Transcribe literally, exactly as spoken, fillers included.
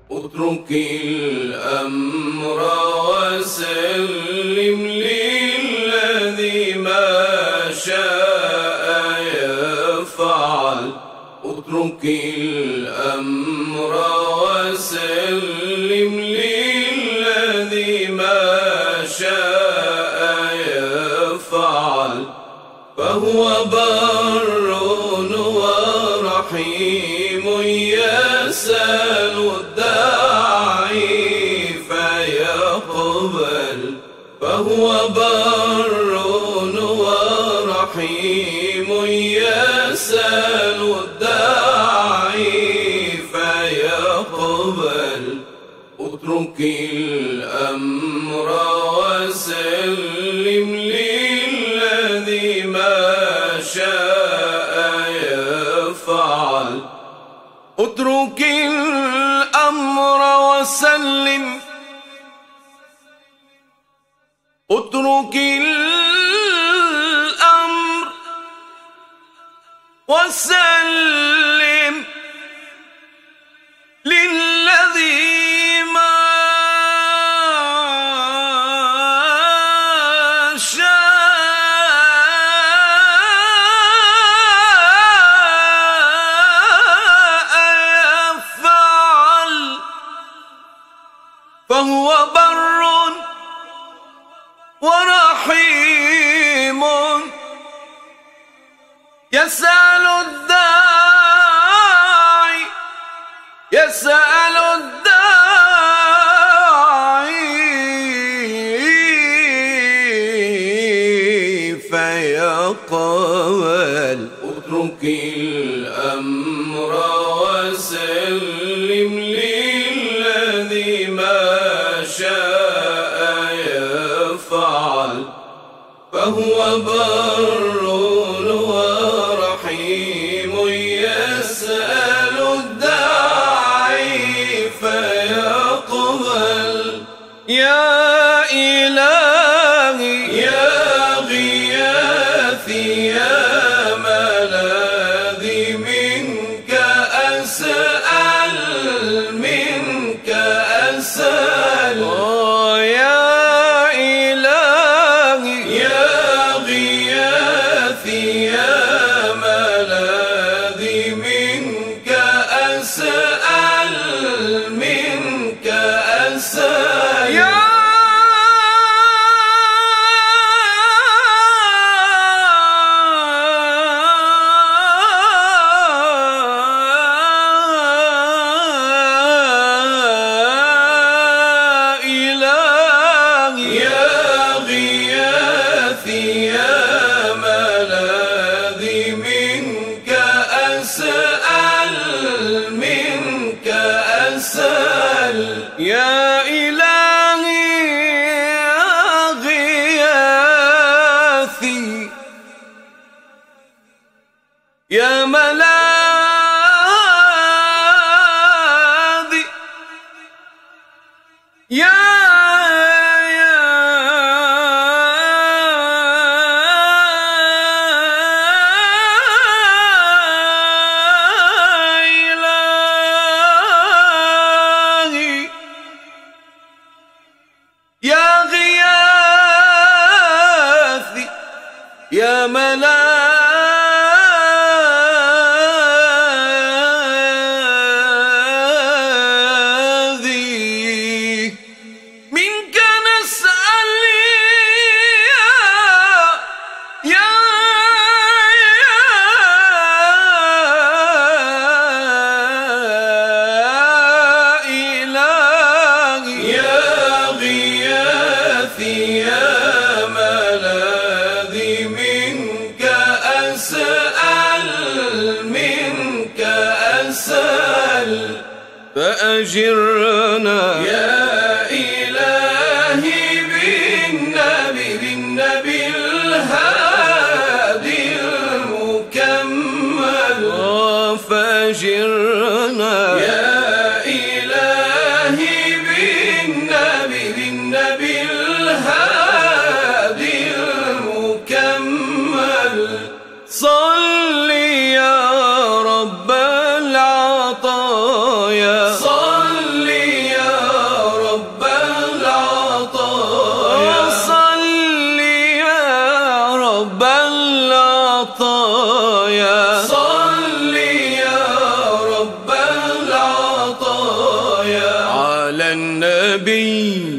اترك الأمر وسلم للذي ما شاء يفعل. اترك الأمر وسلم للذي ما شاء يفعل، فهو بر ورحيم يسأل الداعي فيقبل. فهو بر ورحيم يسأل الداعي فيقبل. اترك الأمر وسلم للذي ما شاء يفعل. اترك الأمر وسلم، اترك الأمر وسلم للذي ما فهو بر ورحيم يسأل الداعي يسأل الداعي فيقبل. اترك الأمر وسلم للذي ما شاء يفعل، فهو بر ورحيم يسأل الداعي فيقبل. يا إلهي يا غياثي يا ملاذي، منك أسأل منك أسأل. يا إلهي يا غياثي يا ملاذي، منك أسأل منك أسأل. يا يا إلهي يا غياثي يا ملاذي، يا يا غياثي يا ملاذي، منك نسأل يا إلهي يا غياثي يا ملاذي، منك أسأل منك أسأل. فأجرنا يا إلهي بالنبي بالنبي الهادي المكمل. فأجرنا يا صل يا رب العطايا، صل بالنبي